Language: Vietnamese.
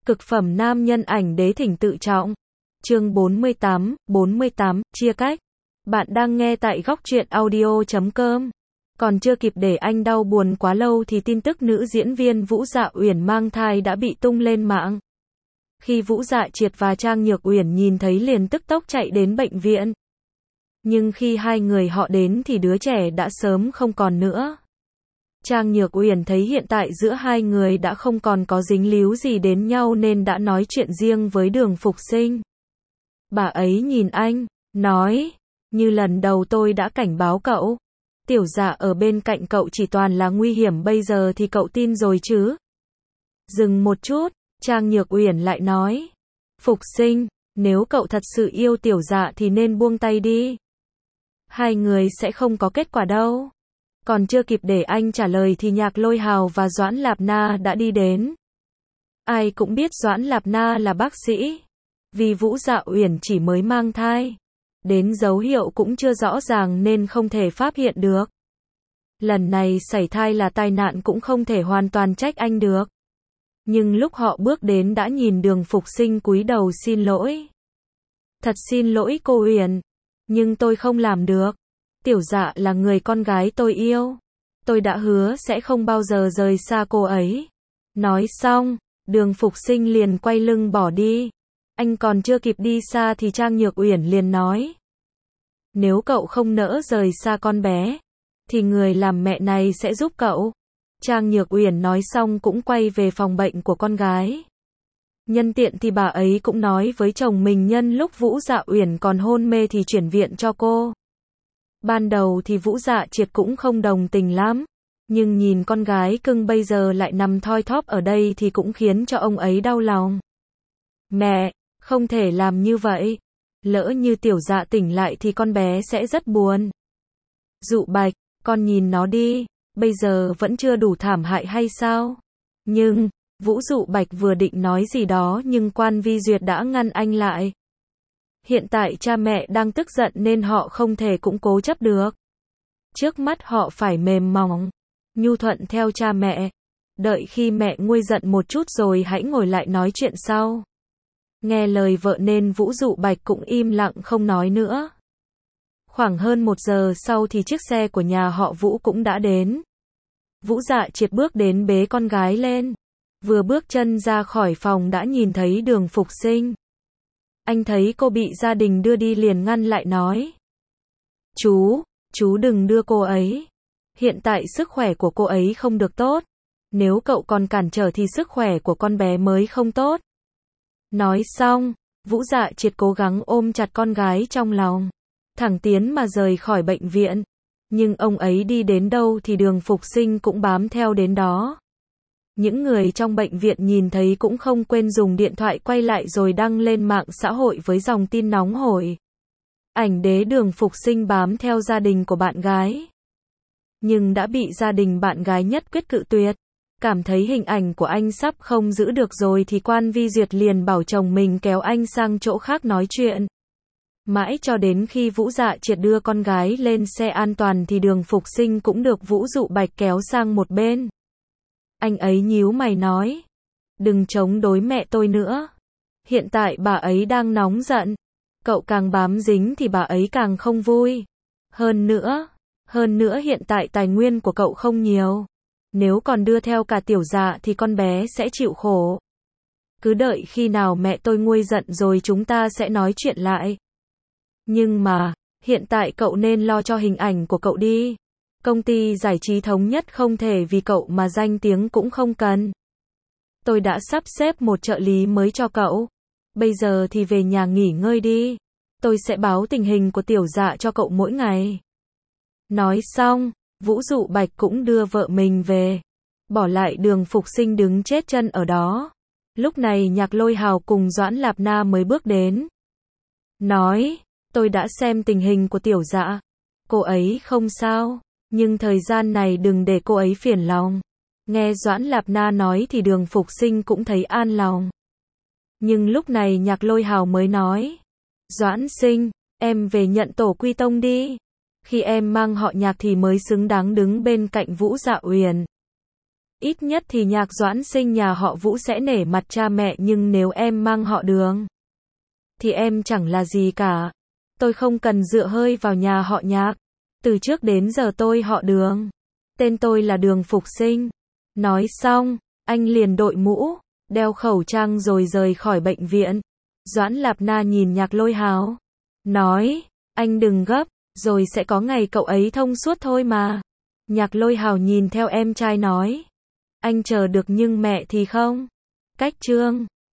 Cực phẩm nam nhân ảnh đế thỉnh tự trọng. Chương 48, chia cách. Bạn đang nghe tại góc truyện audio.com. Còn chưa kịp để anh đau buồn quá lâu thì tin tức nữ diễn viên Vũ Dạ Uyển mang thai đã bị tung lên mạng. Khi Vũ Dạ Triệt và Trang Nhược Uyển nhìn thấy liền tức tốc chạy đến bệnh viện. Nhưng khi hai người họ đến thì đứa trẻ đã sớm không còn nữa. Trang Nhược Uyển thấy hiện tại giữa hai người đã không còn có dính líu gì đến nhau nên đã nói chuyện riêng với Đường Phục Sinh. Bà ấy nhìn anh, nói, như lần đầu tôi đã cảnh báo cậu. Tiểu Dạ ở bên cạnh cậu chỉ toàn là nguy hiểm, bây giờ thì cậu tin rồi chứ? Dừng một chút, Trang Nhược Uyển lại nói, Phục Sinh, nếu cậu thật sự yêu Tiểu Dạ thì nên buông tay đi. Hai người sẽ không có kết quả đâu. Còn chưa kịp để anh trả lời thì Nhạc Lôi Hào và Doãn Lạp Na đã đi đến. Ai cũng biết Doãn Lạp Na là bác sĩ. Vì Vũ Dạ Uyển chỉ mới mang thai. Đến dấu hiệu cũng chưa rõ ràng nên không thể phát hiện được. Lần này sảy thai là tai nạn cũng không thể hoàn toàn trách anh được. Nhưng lúc họ bước đến đã nhìn Đường Phục Sinh cúi đầu xin lỗi. Thật xin lỗi cô Uyển. Nhưng tôi không làm được. Tiểu Dạ là người con gái tôi yêu. Tôi đã hứa sẽ không bao giờ rời xa cô ấy. Nói xong, Đường Phục Sinh liền quay lưng bỏ đi. Anh còn chưa kịp đi xa thì Trang Nhược Uyển liền nói. Nếu cậu không nỡ rời xa con bé, thì người làm mẹ này sẽ giúp cậu. Trang Nhược Uyển nói xong cũng quay về phòng bệnh của con gái. Nhân tiện thì bà ấy cũng nói với chồng mình nhân lúc Vũ Dạ Uyển còn hôn mê thì chuyển viện cho cô. Ban đầu thì Vũ Dạ Triệt cũng không đồng tình lắm, nhưng nhìn con gái cưng bây giờ lại nằm thoi thóp ở đây thì cũng khiến cho ông ấy đau lòng. Mẹ, không thể làm như vậy. Lỡ như Tiểu Dạ tỉnh lại thì con bé sẽ rất buồn. Dụ Bạch, con nhìn nó đi, bây giờ vẫn chưa đủ thảm hại hay sao? Nhưng, Vũ Dụ Bạch vừa định nói gì đó nhưng Quan Vi Duyệt đã ngăn anh lại. Hiện tại cha mẹ đang tức giận nên họ không thể cũng cố chấp được. Trước mắt họ phải mềm mỏng, nhu thuận theo cha mẹ. Đợi khi mẹ nguôi giận một chút rồi hãy ngồi lại nói chuyện sau. Nghe lời vợ nên Vũ Dụ Bạch cũng im lặng không nói nữa. Khoảng hơn 1 giờ sau thì chiếc xe của nhà họ Vũ cũng đã đến. Vũ Dạ Triệt bước đến bế con gái lên. Vừa bước chân ra khỏi phòng đã nhìn thấy Đường Phục Sinh. Anh thấy cô bị gia đình đưa đi liền ngăn lại nói. Chú đừng đưa cô ấy. Hiện tại sức khỏe của cô ấy không được tốt. Nếu cậu còn cản trở thì sức khỏe của con bé mới không tốt. Nói xong, Vũ Dạ Triệt cố gắng ôm chặt con gái trong lòng. Thẳng tiến mà rời khỏi bệnh viện. Nhưng ông ấy đi đến đâu thì Đường Phục Sinh cũng bám theo đến đó. Những người trong bệnh viện nhìn thấy cũng không quên dùng điện thoại quay lại rồi đăng lên mạng xã hội với dòng tin nóng hổi. Ảnh đế Đường Phục Sinh bám theo gia đình của bạn gái. Nhưng đã bị gia đình bạn gái nhất quyết cự tuyệt. Cảm thấy hình ảnh của anh sắp không giữ được rồi thì Quan Vi Duyệt liền bảo chồng mình kéo anh sang chỗ khác nói chuyện. Mãi cho đến khi Vũ Dạ Triệt đưa con gái lên xe an toàn thì Đường Phục Sinh cũng được Vũ Dụ Bạch kéo sang một bên. Anh ấy nhíu mày nói. Đừng chống đối mẹ tôi nữa. Hiện tại bà ấy đang nóng giận. Cậu càng bám dính thì bà ấy càng không vui. Hơn nữa hiện tại tài nguyên của cậu không nhiều. Nếu còn đưa theo cả Tiểu Dạ thì con bé sẽ chịu khổ. Cứ đợi khi nào mẹ tôi nguôi giận rồi chúng ta sẽ nói chuyện lại. Nhưng mà, hiện tại cậu nên lo cho hình ảnh của cậu đi. Công ty giải trí thống nhất không thể vì cậu mà danh tiếng cũng không cần. Tôi đã sắp xếp một trợ lý mới cho cậu. Bây giờ thì về nhà nghỉ ngơi đi. Tôi sẽ báo tình hình của Tiểu Dạ cho cậu mỗi ngày. Nói xong, Vũ Dụ Bạch cũng đưa vợ mình về. Bỏ lại Đường Phục Sinh đứng chết chân ở đó. Lúc này Nhạc Lôi Hào cùng Doãn Lạp Na mới bước đến. Nói, tôi đã xem tình hình của Tiểu Dạ. Cô ấy không sao. Nhưng thời gian này đừng để cô ấy phiền lòng. Nghe Doãn Lạp Na nói thì Đường Phục Sinh cũng thấy an lòng. Nhưng lúc này Nhạc Lôi Hào mới nói. Doãn Sinh, em về nhận tổ quy tông đi. Khi em mang họ Nhạc thì mới xứng đáng đứng bên cạnh Vũ Dạ Uyển. Ít nhất thì Nhạc Doãn Sinh nhà họ Vũ sẽ nể mặt cha mẹ, nhưng nếu em mang họ Đường thì em chẳng là gì cả. Tôi không cần dựa hơi vào nhà họ Nhạc. Từ trước đến giờ tôi họ Đường. Tên tôi là Đường Phục Sinh. Nói xong, anh liền đội mũ, đeo khẩu trang rồi rời khỏi bệnh viện. Doãn Lạp Na nhìn Nhạc Lôi Hào, nói, anh đừng gấp, rồi sẽ có ngày cậu ấy thông suốt thôi mà. Nhạc Lôi Hào nhìn theo em trai nói, anh chờ được nhưng mẹ thì không. Cách chương